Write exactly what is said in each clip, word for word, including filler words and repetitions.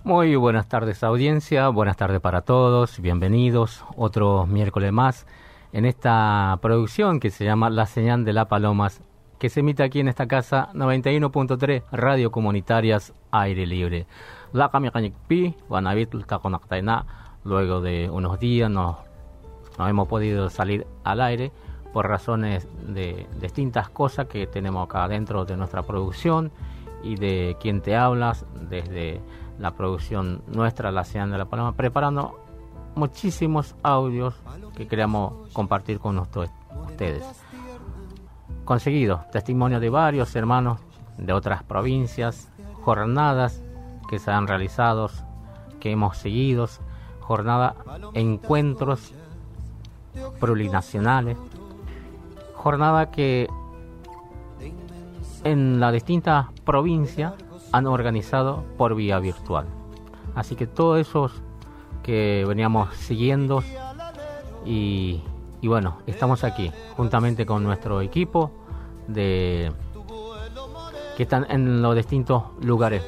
Muy buenas tardes, audiencia, buenas tardes para todos, bienvenidos otro miércoles más en esta producción que se llama La Señal de las Palomas, que se emite aquí en esta casa noventa y uno punto tres Radio Comunitarias Aire Libre. La Pi, luego de unos días nos, nos hemos podido salir al aire por razones de distintas cosas que tenemos acá dentro de nuestra producción y de quien te hablas desde la producción nuestra, La Señal de la Paloma, preparando muchísimos audios que queremos compartir con nosotros, ustedes. Conseguido testimonios de varios hermanos de otras provincias, jornadas que se han realizado, que hemos seguido, jornada, encuentros plurinacionales, jornada que en las distintas provincias han organizado por vía virtual. Así que todos esos que veníamos siguiendo y, y bueno, estamos aquí juntamente con nuestro equipo de que están en los distintos lugares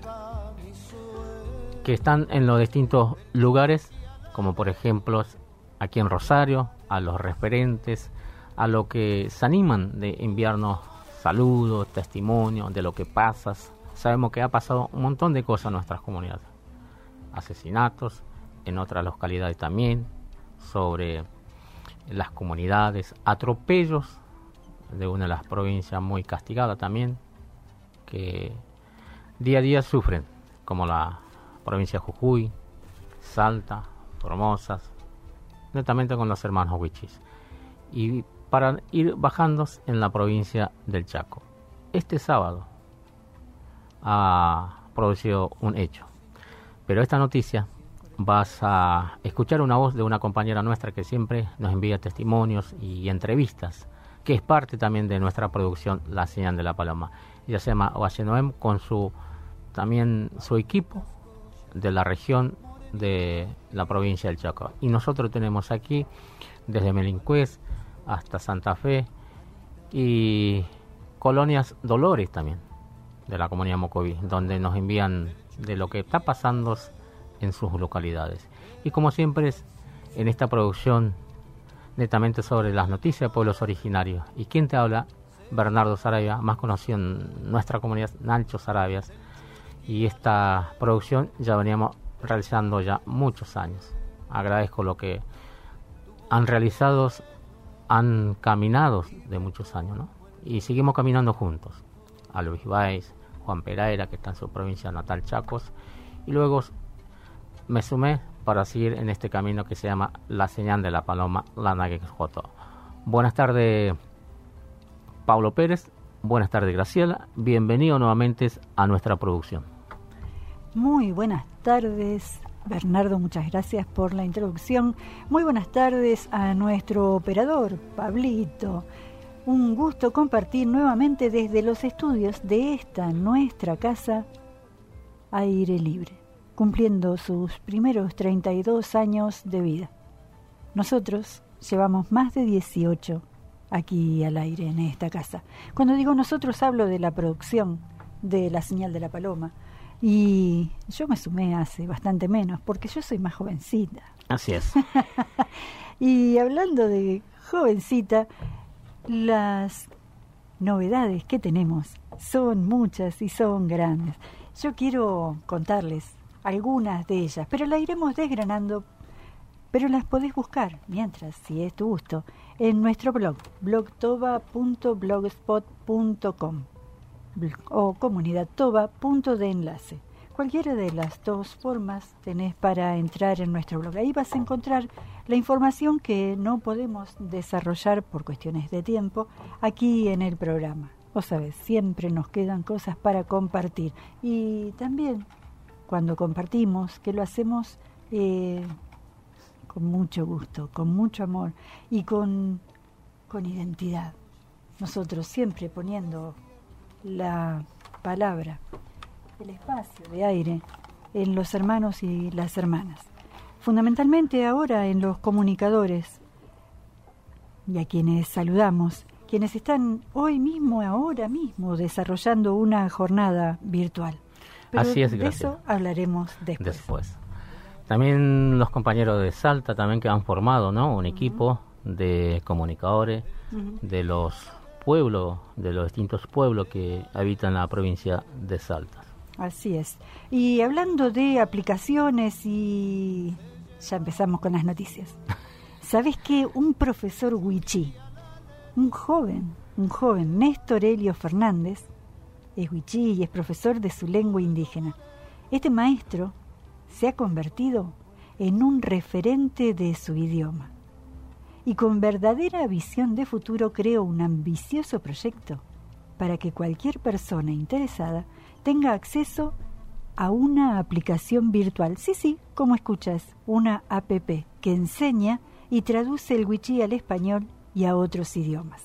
que están en los distintos lugares como por ejemplo aquí en Rosario, a los referentes, a los que se animan de enviarnos saludos, testimonios de lo que pasas. Sabemos que ha pasado un montón de cosas en nuestras comunidades. Asesinatos, en otras localidades también, sobre las comunidades, atropellos de una de las provincias muy castigadas también, que día a día sufren, como la provincia de Jujuy, Salta, Formosa, netamente con los hermanos Huichis. Y para ir bajando en la provincia del Chaco. Este sábado ha producido un hecho, pero esta noticia vas a escuchar una voz de una compañera nuestra que siempre nos envía testimonios y entrevistas, que es parte también de nuestra producción La Señal de la Paloma. Ella se llama Oaye Noem, con su también su equipo de la región de la provincia del Chaco, y nosotros tenemos aquí desde Melincués hasta Santa Fe y Colonias Dolores también de la comunidad Mocoví, donde nos envían de lo que está pasando en sus localidades. Y como siempre es en esta producción netamente sobre las noticias de pueblos originarios. ¿Y quién te habla? Bernardo Sarabia, más conocido en nuestra comunidad, Nacho Sarabias. Y esta producción ya veníamos realizando ya muchos años. Agradezco lo que han realizado, han caminado de muchos años, ¿no? Y seguimos caminando juntos. A Luis Báez, Juan Pereira, que está en su provincia natal, Chacos, y luego me sumé para seguir en este camino que se llama La Señal de la Paloma, la Naguejoto. Buenas tardes, Pablo Pérez. Buenas tardes, Graciela. Bienvenido nuevamente a nuestra producción. Muy buenas tardes, Bernardo. Muchas gracias por la introducción. Muy buenas tardes a nuestro operador, Pablito. Un gusto compartir nuevamente desde los estudios de esta nuestra casa Aire Libre, cumpliendo sus primeros treinta y dos años de vida. Nosotros llevamos más de dieciocho aquí al aire en esta casa. Cuando digo nosotros hablo de la producción de La Señal de la Paloma, y yo me sumé hace bastante menos porque yo soy más jovencita. Así es. Y hablando de jovencita, las novedades que tenemos son muchas y son grandes. Yo quiero contarles algunas de ellas, pero las iremos desgranando, pero las podés buscar, mientras, si es tu gusto, en nuestro blog, blogtoba punto blogspot punto com o comunidadtoba punto de enlace. Cualquiera de las dos formas tenés para entrar en nuestro blog. Ahí vas a encontrar la información que no podemos desarrollar por cuestiones de tiempo aquí en el programa. Vos sabés, siempre nos quedan cosas para compartir. Y también cuando compartimos, que lo hacemos eh, con mucho gusto, con mucho amor y con, con identidad. Nosotros siempre poniendo la palabra, el espacio de aire en los hermanos y las hermanas. Fundamentalmente ahora en los comunicadores, y a quienes saludamos, quienes están hoy mismo, ahora mismo, desarrollando una jornada virtual. pero Así es, de Graciela. eso hablaremos después. Después. También los compañeros de Salta también que han formado, ¿no? Un Uh-huh. equipo de comunicadores Uh-huh. de los pueblos, de los distintos pueblos que habitan la provincia de Salta. Así es. Y hablando de aplicaciones y ya empezamos con las noticias. ¿Sabés que un profesor wichí, un joven, un joven, Néstor Helio Fernández, es wichí y es profesor de su lengua indígena? Este maestro se ha convertido en un referente de su idioma y con verdadera visión de futuro creó un ambicioso proyecto para que cualquier persona interesada tenga acceso a una aplicación virtual. Sí, sí, como escuchas, una app que enseña y traduce el wichí al español y a otros idiomas.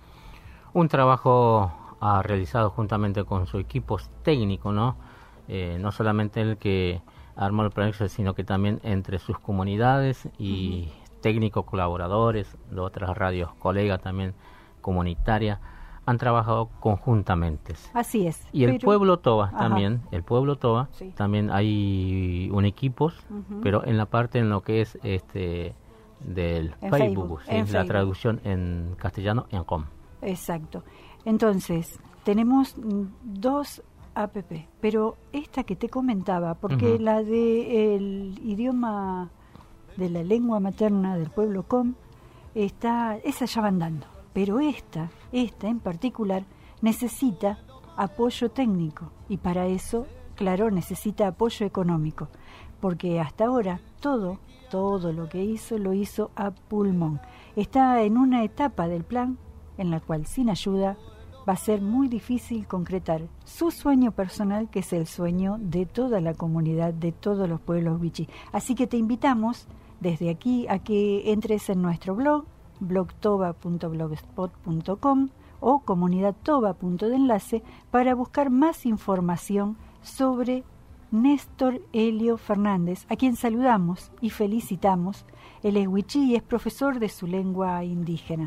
Un trabajo ha realizado juntamente con su equipo técnico, ¿no? Eh, no solamente el que armó el proyecto, sino que también entre sus comunidades y uh-huh. técnicos colaboradores de otras radios, colegas también comunitarias, han trabajado conjuntamente. Así es. Y el pero... pueblo Toba Ajá. también, el pueblo Toba, sí. también hay un equipo, uh-huh. pero en la parte en lo que es este del en Facebook, Facebook ¿sí? en la Facebook. traducción en castellano en com. Exacto. Entonces, tenemos dos app, pero esta que te comentaba, porque uh-huh. la de el idioma de la lengua materna del pueblo com, está, esa ya va andando, pero esta, esta en particular, necesita apoyo técnico y para eso, claro, necesita apoyo económico, porque hasta ahora todo, todo lo que hizo, lo hizo a pulmón. Está en una etapa del plan en la cual sin ayuda va a ser muy difícil concretar su sueño personal, que es el sueño de toda la comunidad, de todos los pueblos wichí. Así que te invitamos desde aquí a que entres en nuestro blog, blogtoba punto blogspot punto com o comunidadtoba punto de enlace para buscar más información sobre Néstor Helio Fernández, a quien saludamos y felicitamos. Él es wichí y es profesor de su lengua indígena.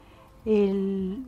El...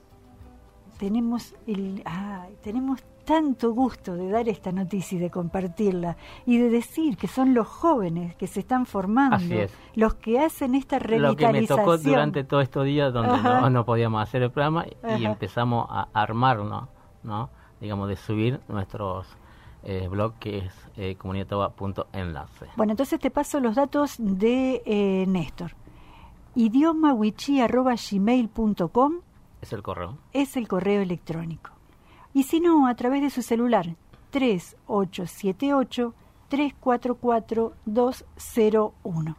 Tenemos, el, ah, tenemos tanto gusto de dar esta noticia y de compartirla y de decir que son los jóvenes que se están formando, los que hacen esta revitalización. Lo que me tocó durante todos estos días donde no, no podíamos hacer el programa Ajá. y empezamos a armarnos, ¿no? Digamos, de subir nuestros eh, blog que es eh, comunidadtoba punto enlace. Bueno, entonces te paso los datos de eh, Néstor. idioma wichí arroba gmail punto com es el correo. Es el correo electrónico. Y si no, a través de su celular, tres ocho siete ocho, tres cuatro cuatro, dos cero uno.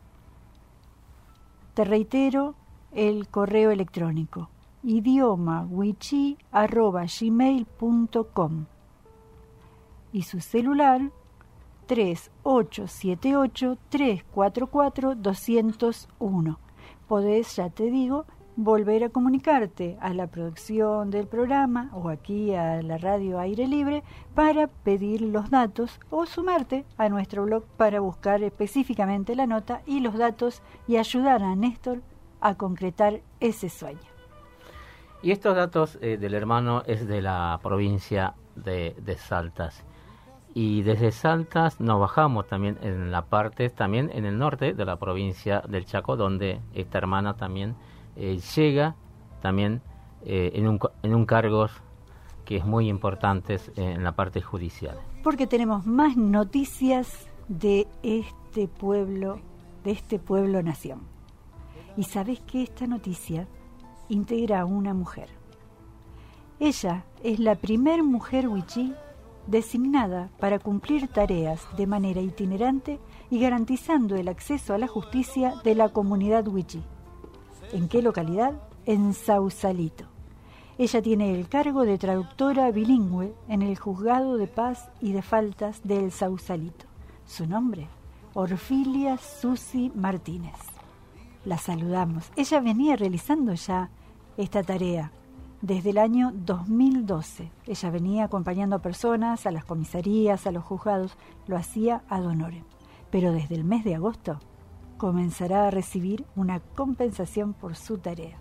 Te reitero el correo electrónico, idioma wichí arroba gmail punto com. Y su celular, tres ocho siete ocho, tres cuatro cuatro, dos cero uno. Podés, ya te digo, volver a comunicarte a la producción del programa o aquí a la radio Aire Libre para pedir los datos o sumarte a nuestro blog para buscar específicamente la nota y los datos y ayudar a Néstor a concretar ese sueño. Y estos datos eh, del hermano es de la provincia de, de Saltas. Y desde Saltas nos bajamos también en la parte, también en el norte de la provincia del Chaco, donde esta hermana también Eh, llega también eh, en, un, en un cargo que es muy importante eh, en la parte judicial. Porque tenemos más noticias de este pueblo, de este pueblo nación. Y sabés que esta noticia integra a una mujer. Ella es la primer mujer wichí designada para cumplir tareas de manera itinerante y garantizando el acceso a la justicia de la comunidad wichí. ¿En qué localidad? En Sausalito. Ella tiene el cargo de traductora bilingüe en el Juzgado de Paz y de Faltas del Sausalito. Su nombre, Orfilia Susi Martínez. La saludamos. Ella venía realizando ya esta tarea desde el año dos mil doce. Ella venía acompañando a personas a las comisarías, a los juzgados. Lo hacía ad honorem. Pero desde el mes de agosto comenzará a recibir una compensación por su tarea.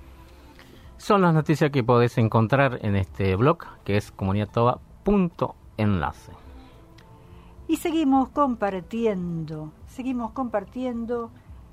Son las noticias que podés encontrar en este blog, que es comunidadtoba punto enlace. Y seguimos compartiendo, seguimos compartiendo.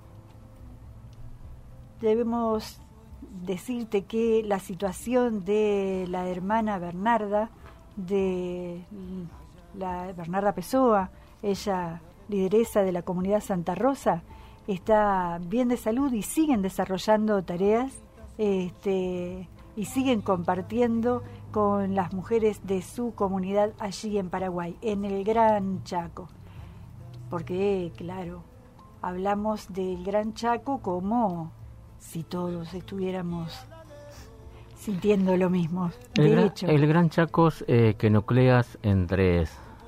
Debemos decirte que la situación de la hermana Bernarda, de la Bernarda Pessoa, ella lideresa de la comunidad Santa Rosa, está bien de salud y siguen desarrollando tareas este, y siguen compartiendo con las mujeres de su comunidad allí en Paraguay, en el Gran Chaco. Porque, claro, hablamos del Gran Chaco como si todos estuviéramos sintiendo lo mismo. El, de gran, hecho, el Gran Chaco eh, que nucleas entre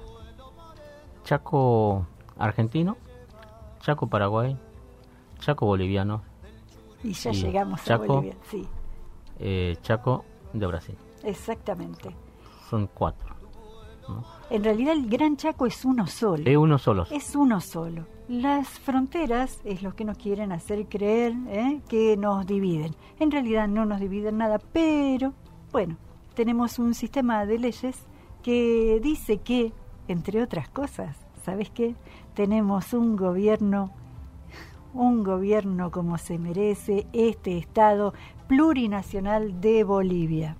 Chaco argentino, Chaco paraguay, Chaco boliviano y ya y llegamos Chaco, a Bolivia, sí. Eh, Chaco de Brasil. Exactamente. Son cuatro, ¿no? En realidad el Gran Chaco es uno solo. Es uno solo. Es uno solo. Las fronteras es lo que nos quieren hacer creer, ¿eh? que nos dividen. En realidad no nos dividen nada, pero bueno, tenemos un sistema de leyes que dice que, entre otras cosas, ¿sabes qué? Tenemos un gobierno, un gobierno como se merece este Estado plurinacional de Bolivia.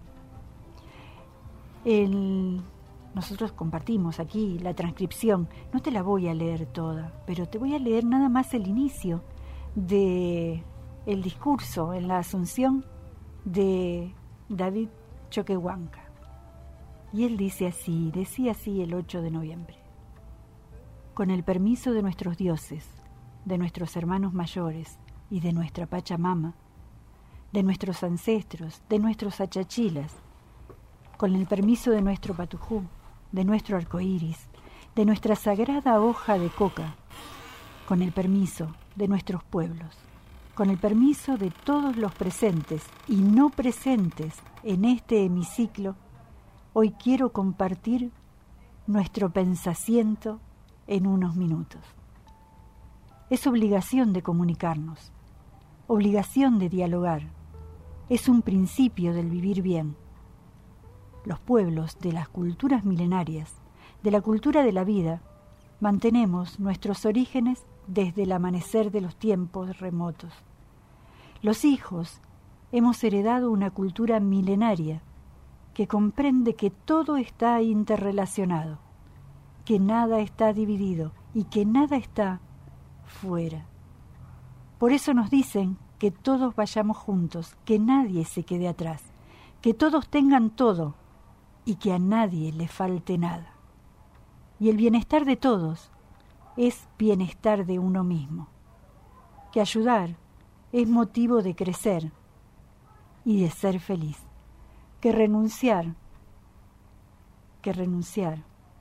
El, nosotros compartimos aquí la transcripción, no te la voy a leer toda, pero te voy a leer nada más el inicio de el discurso en la Asunción de David Choquehuanca. Y él dice así, decía así el ocho de noviembre. Con el permiso de nuestros dioses, de nuestros hermanos mayores y de nuestra Pachamama, de nuestros ancestros, de nuestros achachilas, con el permiso de nuestro patujú, de nuestro arcoíris, de nuestra sagrada hoja de coca, con el permiso de nuestros pueblos, con el permiso de todos los presentes y no presentes en este hemiciclo, hoy quiero compartir nuestro pensamiento en unos minutos. Es obligación de comunicarnos, obligación de dialogar, es un principio del vivir bien. Los pueblos de las culturas milenarias, de la cultura de la vida, mantenemos nuestros orígenes desde el amanecer de los tiempos remotos. Los hijos hemos heredado una cultura milenaria que comprende que todo está interrelacionado, que nada está dividido y que nada está fuera. Por eso nos dicen que todos vayamos juntos, que nadie se quede atrás, que todos tengan todo y que a nadie le falte nada. Y el bienestar de todos es bienestar de uno mismo, que ayudar es motivo de crecer y de ser feliz, que renunciar, que renunciar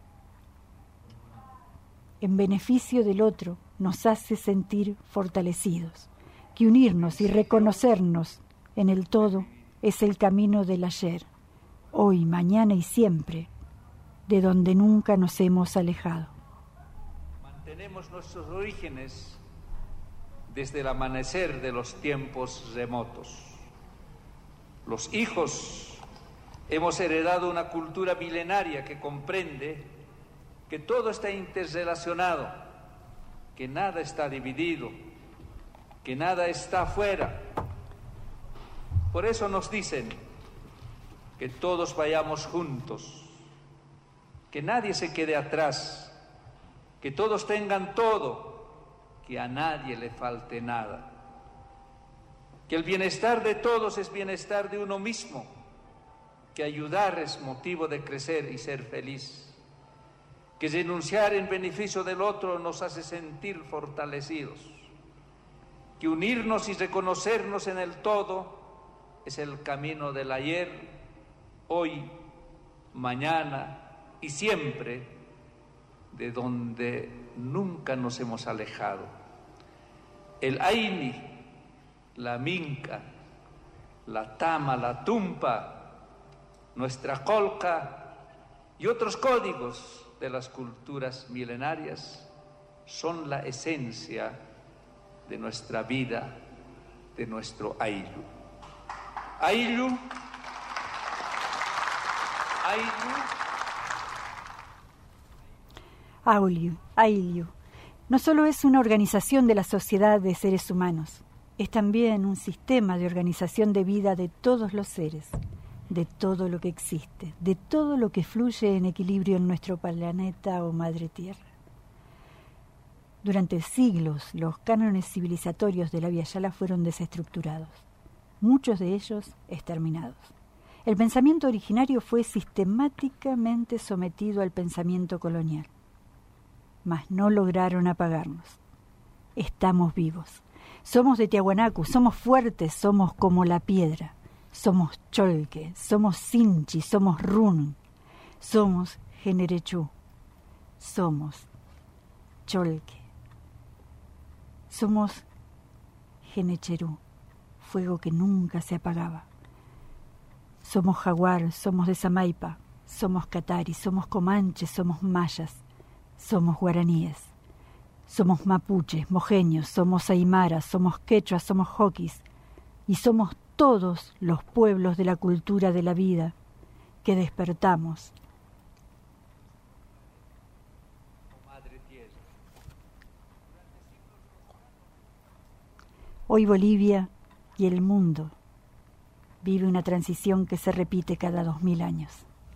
en beneficio del otro nos hace sentir fortalecidos, que unirnos y reconocernos en el todo es el camino del ayer, hoy, mañana y siempre, de donde nunca nos hemos alejado. Mantenemos nuestros orígenes desde el amanecer de los tiempos remotos. Los hijos hemos heredado una cultura milenaria que comprende que todo está interrelacionado, que nada está dividido, que nada está afuera. Por eso nos dicen que todos vayamos juntos, que nadie se quede atrás, que todos tengan todo, que a nadie le falte nada, que el bienestar de todos es bienestar de uno mismo, que ayudar es motivo de crecer y ser feliz, que renunciar en beneficio del otro nos hace sentir fortalecidos, que unirnos y reconocernos en el todo es el camino del ayer, hoy, mañana y siempre, de donde nunca nos hemos alejado. El Aini, la Minca, la Tama, la Tumpa, nuestra Colca y otros códigos de las culturas milenarias son la esencia de nuestra vida, de nuestro Ayllu. Ayllu, Ayllu Ailiu, Ailiu no solo es una organización de la sociedad de seres humanos, es también un sistema de organización de vida de todos los seres, de todo lo que existe, de todo lo que fluye en equilibrio en nuestro planeta o madre tierra. Durante siglos, los cánones civilizatorios de la Via Yala fueron desestructurados, muchos de ellos exterminados. El pensamiento originario fue sistemáticamente sometido al pensamiento colonial, mas no lograron apagarnos. Estamos vivos. Somos de Tiahuanacu, somos fuertes, somos como la piedra. Somos Cholque, somos Sinchi, somos Run, somos Generechú, somos Cholque, somos Genecherú, fuego que nunca se apagaba. Somos Jaguar, somos de Samaipa, somos Catari, somos Comanches, somos Mayas, somos Guaraníes, somos Mapuches, Mojeños, somos Aymaras, somos Quechuas, somos Joquis, y somos todos los pueblos de la cultura de la vida que despertamos. Hoy Bolivia y el mundo vive una transición que se repite cada dos mil años.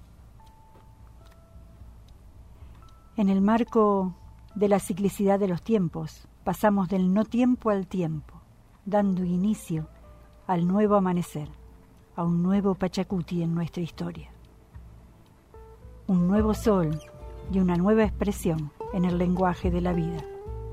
En el marco de la ciclicidad de los tiempos, pasamos del no tiempo al tiempo, dando inicio al nuevo amanecer, a un nuevo Pachacuti en nuestra historia. Un nuevo sol y una nueva expresión en el lenguaje de la vida.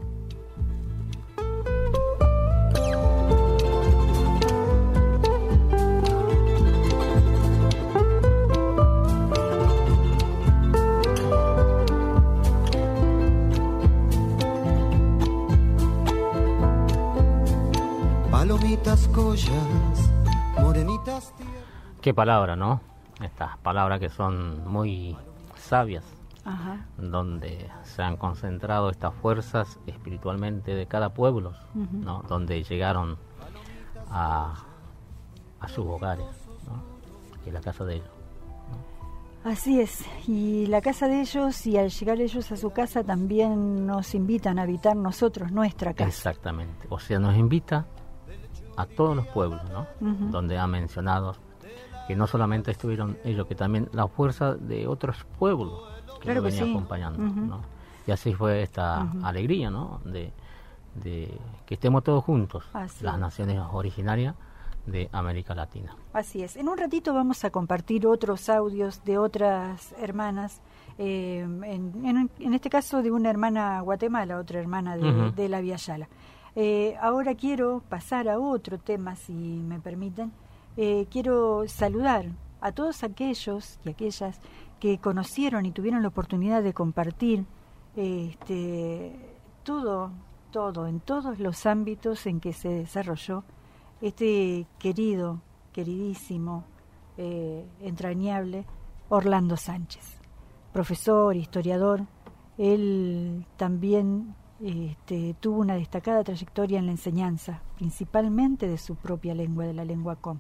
Palomitas, collas, morenitas. Qué palabra, ¿no? Estas palabras que son muy sabias, Ajá. donde se han concentrado estas fuerzas espiritualmente de cada pueblo, uh-huh. ¿no? Donde llegaron a, a sus hogares, ¿no? Y la casa de ellos, ¿no? Así es, y la casa de ellos, y al llegar ellos a su casa también nos invitan a habitar nosotros nuestra casa. Exactamente, o sea, nos invita a todos los pueblos, ¿no? Uh-huh. Donde ha mencionado que no solamente estuvieron ellos, que también la fuerza de otros pueblos que claro lo que venían sí. acompañando, Uh-huh. ¿no? Y así fue esta uh-huh. alegría, ¿no? De, de que estemos todos juntos, así las es. naciones originarias de América Latina. Así es. En un ratito vamos a compartir otros audios de otras hermanas, eh, en, en, en este caso de una hermana Guatemala, otra hermana de, uh-huh. de la Via Yala. Eh, ahora quiero pasar a otro tema, si me permiten. Eh, quiero saludar a todos aquellos y aquellas que conocieron y tuvieron la oportunidad de compartir eh, este, todo, todo, en todos los ámbitos en que se desarrolló este querido, queridísimo, eh, entrañable Orlando Sánchez, profesor, historiador. Él también Este, tuvo una destacada trayectoria en la enseñanza, principalmente de su propia lengua, de la lengua com.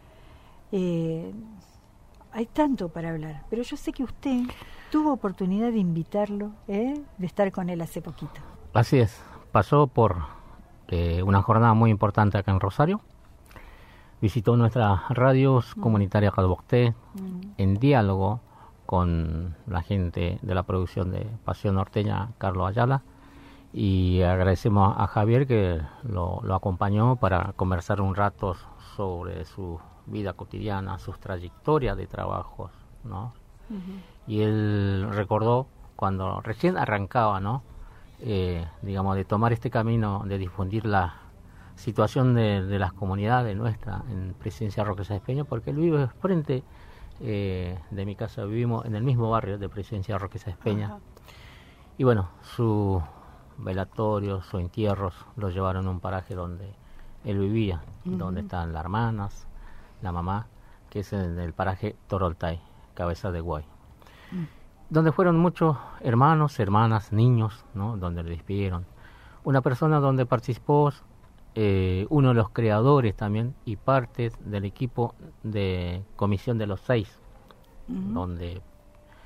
Eh, hay tanto para hablar, pero yo sé que usted tuvo oportunidad de invitarlo, ¿eh? de estar con él hace poquito. Así es, pasó por eh, una jornada muy importante acá en Rosario, visitó nuestras radios mm. comunitarias Calbocté, mm. en diálogo con la gente de la producción de Pasión Norteña, Carlos Ayala, y agradecemos a Javier que lo, lo acompañó para conversar un rato sobre su vida cotidiana, sus trayectorias de trabajos, ¿no? Uh-huh. Y él recordó cuando recién arrancaba, ¿no? Eh, digamos, de tomar este camino de difundir la situación de, de las comunidades nuestras en Presidencia Roque Sáenz Peña, porque él vive frente eh, de mi casa, vivimos en el mismo barrio de Presidencia Roque Sáenz Peña. Uh-huh. Y bueno, su velatorios o entierros lo llevaron a un paraje donde él vivía, uh-huh. donde están las hermanas, la mamá, que es en el paraje Toroltay, Cabeza de Guay, uh-huh. donde fueron muchos hermanos, hermanas, niños, ¿no? Donde le despidieron. Una persona donde participó eh, uno de los creadores también y parte del equipo de Comisión de los Seis, uh-huh. donde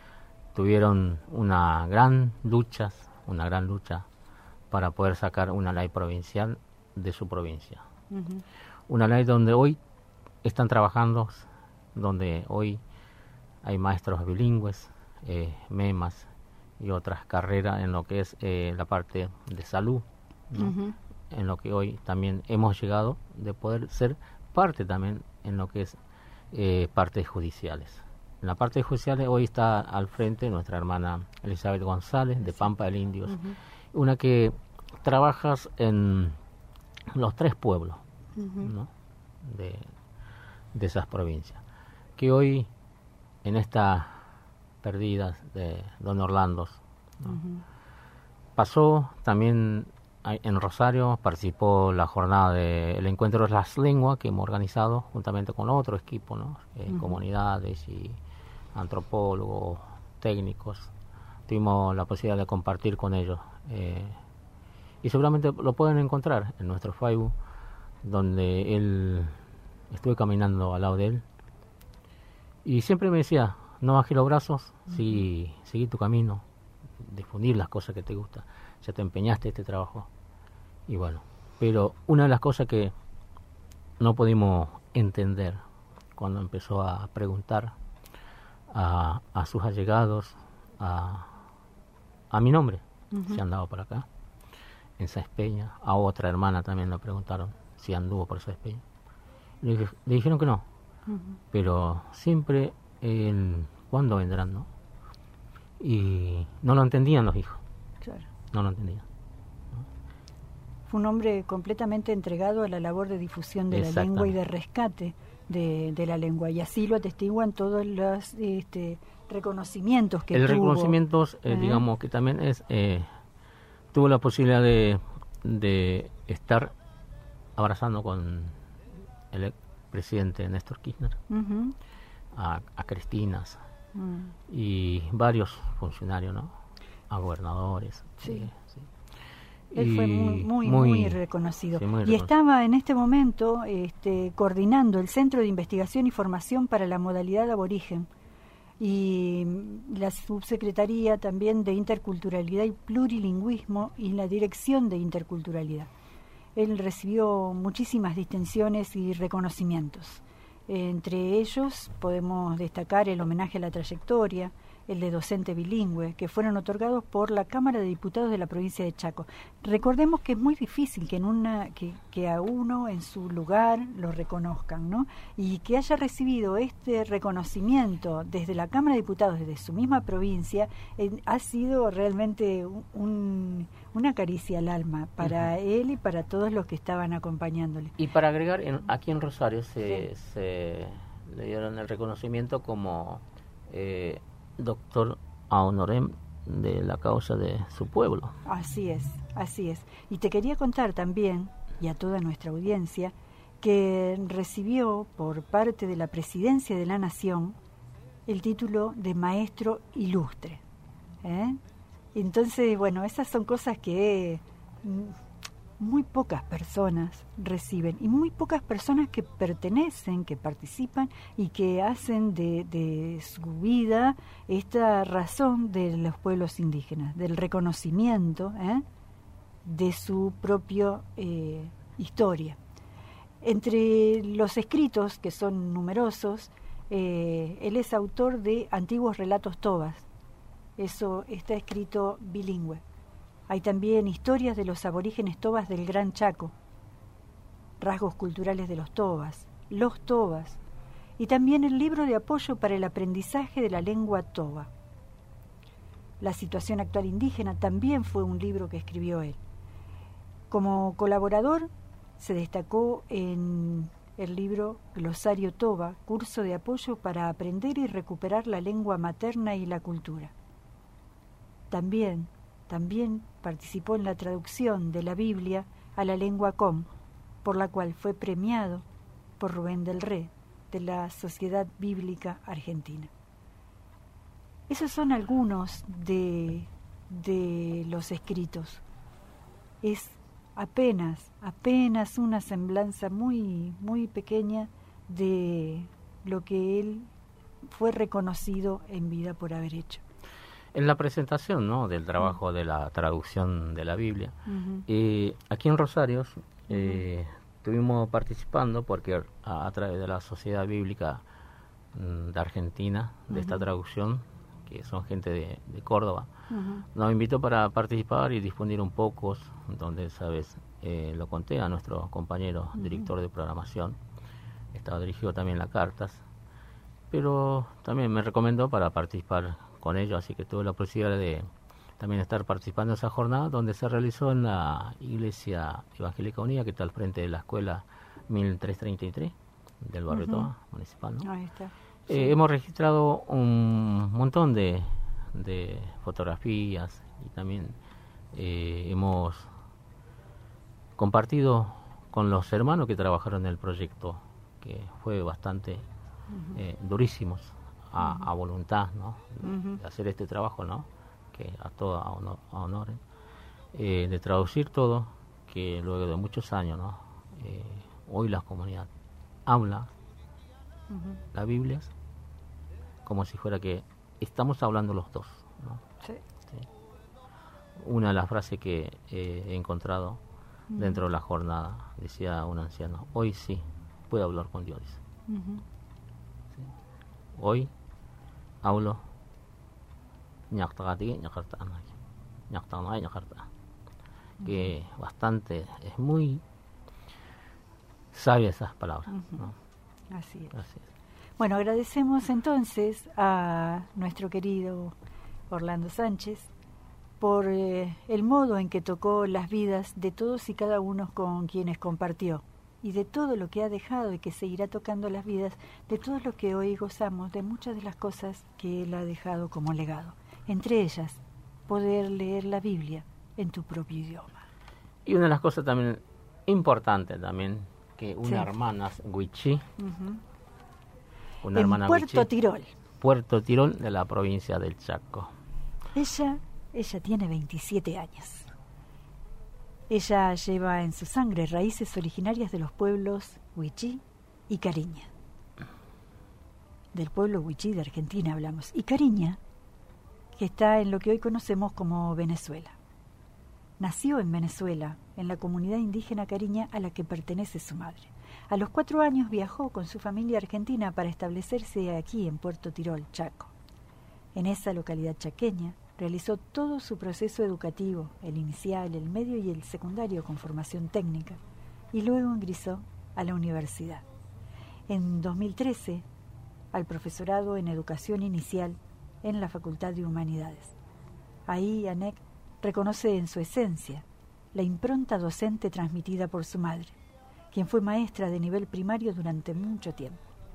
tuvieron una gran lucha, una gran lucha para poder sacar una ley provincial de su provincia. Uh-huh. Una ley donde hoy están trabajando, donde hoy hay maestros bilingües, eh, memas y otras carreras en lo que es eh, la parte de salud, ¿no? Uh-huh. En lo que hoy también hemos llegado de poder ser parte también en lo que es eh, partes judiciales. En la parte judicial hoy está al frente nuestra hermana Elizabeth González de Pampa del Indios, uh-huh. una que trabaja en los tres pueblos, uh-huh. ¿no? de, de esas provincias, que hoy en estas perdidas de Don Orlando, ¿no? Uh-huh. pasó también en Rosario, participó la jornada del encuentro de las lenguas que hemos organizado juntamente con otro equipo, ¿no? eh, uh-huh. comunidades y antropólogos, técnicos. Tuvimos la posibilidad de compartir con ellos eh, y seguramente lo pueden encontrar en nuestro Facebook, donde él estuve caminando al lado de él y siempre me decía: no bajes los brazos, uh-huh. sigue, sigue tu camino, difundir las cosas que te gustan, ya te empeñaste este trabajo. Y bueno, pero una de las cosas que no pudimos entender cuando empezó a preguntar a, a sus allegados, a, a mi nombre, uh-huh. si andaba por acá, en Saespeña, a otra hermana también le preguntaron si anduvo por Saespeña. Le, le dijeron que no, uh-huh. pero siempre el cuándo vendrán, ¿no? Y no lo entendían los hijos. Claro. No lo entendían. ¿no? Fue un hombre completamente entregado a la labor de difusión de la lengua y de rescate de, de la lengua, y así lo atestiguan todos los este, reconocimientos que el tuvo. El reconocimiento, eh, ¿Eh? digamos, que también es, eh, tuvo la posibilidad de, de estar abrazando con el presidente Néstor Kirchner, uh-huh. a, a Cristinas, uh-huh. y varios funcionarios, ¿no? A gobernadores. Sí. Eh, sí. Él fue muy, muy, muy, muy reconocido. Sí, muy y reconocido. Estaba en este momento este, coordinando el Centro de Investigación y Formación para la Modalidad Aborigen y la Subsecretaría también de Interculturalidad y Plurilingüismo y la Dirección de Interculturalidad. Él recibió muchísimas distinciones y reconocimientos. Entre ellos podemos destacar el homenaje a la trayectoria, el de docente bilingüe, que fueron otorgados por la Cámara de Diputados de la provincia de Chaco. Recordemos que es muy difícil que en una que, que a uno en su lugar lo reconozcan, ¿no? Y que haya recibido este reconocimiento desde la Cámara de Diputados, desde su misma provincia, eh, ha sido realmente un, una caricia al alma para uh-huh. él y para todos los que estaban acompañándole. Y para agregar, en, aquí en Rosario se, sí. se le dieron el reconocimiento como eh, doctor a honorem de la causa de su pueblo. Así es, así es. Y te quería contar también, y a toda nuestra audiencia, que recibió por parte de la Presidencia de la Nación el título de Maestro Ilustre. ¿eh? Entonces, bueno, esas son cosas que muy pocas personas reciben y muy pocas personas que pertenecen, que participan y que hacen de, de su vida esta razón de los pueblos indígenas, del reconocimiento ¿eh? de su propia eh, historia. Entre los escritos, que son numerosos, eh, él es autor de Antiguos Relatos Tobas. Eso está escrito bilingüe. Hay también historias de los aborígenes tobas del Gran Chaco, rasgos culturales de los tobas, los tobas, y también el libro de apoyo para el aprendizaje de la lengua toba. La situación actual indígena también fue un libro que escribió él. Como colaborador se destacó en el libro Glosario Toba, curso de apoyo para aprender y recuperar la lengua materna y la cultura. También También participó en la traducción de la Biblia a la lengua com, por la cual fue premiado por Rubén del Rey, de la Sociedad Bíblica Argentina. Esos son algunos de, de los escritos. Es apenas, apenas una semblanza muy, muy pequeña de lo que él fue reconocido en vida por haber hecho. En la presentación, ¿no?, del trabajo de la traducción de la Biblia, Ujú. eh, aquí en Rosario eh, estuvimos participando porque a, a través de la Sociedad Bíblica mm, de Argentina, de esta Ujú. traducción, que son gente de, de Córdoba, Ujú. nos invitó para participar y difundir un poco, donde, sabes, eh, lo conté a nuestro compañero Ujú. director de programación, estaba dirigido también a cartas, pero también me recomendó para participar con ellos, así que tuve la posibilidad de también estar participando en esa jornada, donde se realizó en la Iglesia Evangélica Unida, que está al frente de la escuela mil trescientos treinta y tres del barrio Ujú. Toa, municipal, ¿no? Ahí está. Eh, Sí. hemos registrado un montón de, de fotografías y también eh, hemos compartido con los hermanos que trabajaron en el proyecto, que fue bastante eh, durísimos a, a voluntad, ¿no?, Ujú. de hacer este trabajo, ¿no?, que a toda honor, a honor eh, de traducir todo, que luego de muchos años, ¿no?, eh, hoy la comunidad habla Ujú. la Biblia como si fuera que estamos hablando los dos, ¿no? Sí. Sí. Una de las frases que eh, he encontrado dentro de la jornada, decía un anciano: hoy sí puedo hablar con Dios. Ujú. Hoy hablo ñaqtaqati, ñaqarta'anay, ñaqta'anay, ñaqarta'a. Que bastante, es muy sabia esas palabras, ¿no? Así es. Así es. Bueno, agradecemos entonces a nuestro querido Orlando Sánchez por eh, el modo en que tocó las vidas de todos y cada uno con quienes compartió, y de todo lo que ha dejado y que seguirá tocando las vidas de todos los que hoy gozamos de muchas de las cosas que él ha dejado como legado. Entre ellas, poder leer la Biblia en tu propio idioma. Y una de las cosas también importantes también, que una Sí. hermana Huichí, Ujú. una En hermana Puerto Huichí, Tirol. Puerto Tirol, de la provincia del Chaco. Ella, ella tiene veintisiete años. Ella lleva en su sangre raíces originarias de los pueblos Huichí y Cariña. Del pueblo Huichí de Argentina hablamos. Y Cariña, que está en lo que hoy conocemos como Venezuela. Nació en Venezuela, en la comunidad indígena Cariña a la que pertenece su madre. A los cuatro años viajó con su familia argentina para establecerse aquí en Puerto Tirol, Chaco. En esa localidad chaqueña realizó todo su proceso educativo, el inicial, el medio y el secundario con formación técnica, y luego ingresó a la universidad. En dos mil trece, al profesorado en educación inicial en la Facultad de Humanidades. Ahí Anek reconoce en su esencia la impronta docente transmitida por su madre, quien fue maestra de nivel primario durante mucho tiempo.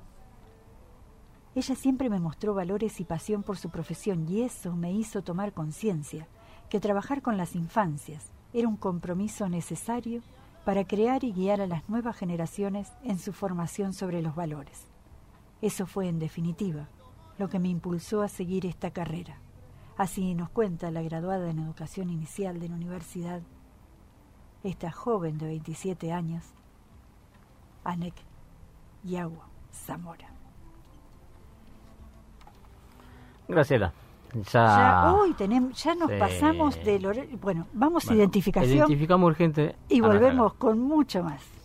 Ella siempre me mostró valores y pasión por su profesión, y eso me hizo tomar conciencia que trabajar con las infancias era un compromiso necesario para crear y guiar a las nuevas generaciones en su formación sobre los valores. Eso fue, en definitiva, lo que me impulsó a seguir esta carrera. Así nos cuenta la graduada en educación inicial de la universidad, esta joven de veintisiete años, Anek Yagua Zamora. Graciela, ya, Ya hoy tenemos, ya nos Sí. pasamos del horario. Bueno, vamos a Bueno, identificación identificamos urgente y a la volvemos con mucho más.